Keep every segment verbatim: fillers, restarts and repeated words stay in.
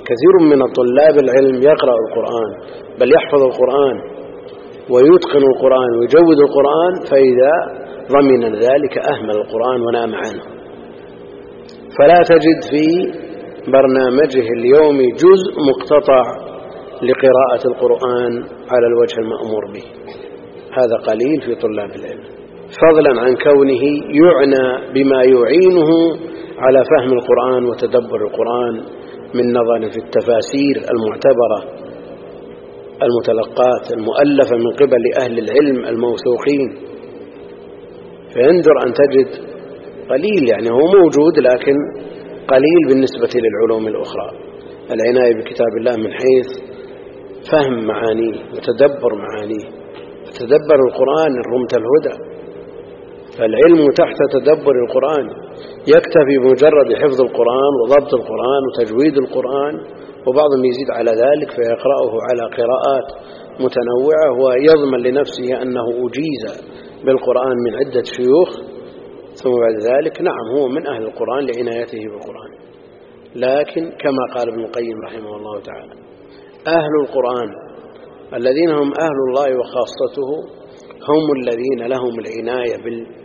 كثير من طلاب العلم يقرأ القرآن بل يحفظ القرآن ويتقن القرآن ويجود القرآن، فإذا ضمن ذلك أهمل القرآن ونام عنه. فلا تجد في برنامجه اليومي جزء مقتطع لقراءة القرآن على الوجه المأمور به، هذا قليل في طلاب العلم، فضلا عن كونه يعنى بما يعينه على فهم القرآن وتدبر القرآن من نظر في التفاسير المعتبرة المتلقاة المؤلفة من قبل أهل العلم الموثوقين. فيندر أن تجد قليل، يعني هو موجود لكن قليل بالنسبة للعلوم الأخرى، العناية بكتاب الله من حيث فهم معانيه وتدبر معانيه. فتدبر القرآن رمت الهدى، فالعلم تحت تدبر القرآن. يكتفي بمجرد حفظ القرآن وضبط القرآن وتجويد القرآن، وبعضهم يزيد على ذلك فيقرأه على قراءات متنوعة ويضمن لنفسه أنه أجيز بالقرآن من عدة شيوخ، ثم بعد ذلك نعم هو من أهل القرآن لعنايته بالقرآن. لكن كما قال ابن القيم رحمه الله تعالى: أهل القرآن الذين هم أهل الله وخاصته هم الذين لهم العناية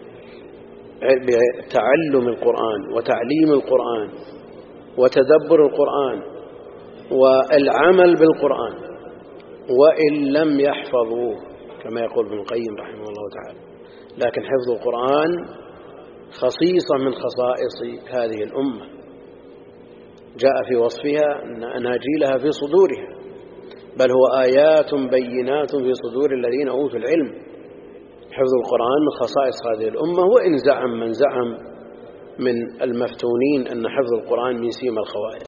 بتعلم القرآن وتعليم القرآن وتدبر القرآن والعمل بالقرآن، وإن لم يحفظوه كما يقول ابن القيم رحمه الله تعالى. لكن حفظ القرآن خصيصة من خصائص هذه الأمة، جاء في وصفها أن أناجيلها في صدورها، بل هو آيات بينات في صدور الذين أوتوا العلم. حفظ القرآن من خصائص هذه الأمة، وإن زعم من زعم من المفتونين أن حفظ القرآن من سيما الخوارج.